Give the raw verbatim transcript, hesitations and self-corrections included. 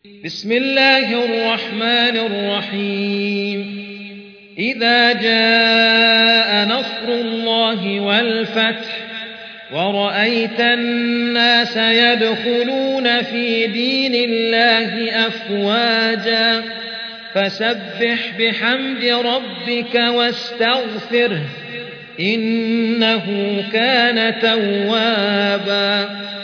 بسم الله الرحمن الرحيم إذا جاء نصر الله والفتح ورأيت الناس يدخلون في دين الله أفواجا فسبح بحمد ربك واستغفره إنه كان توابا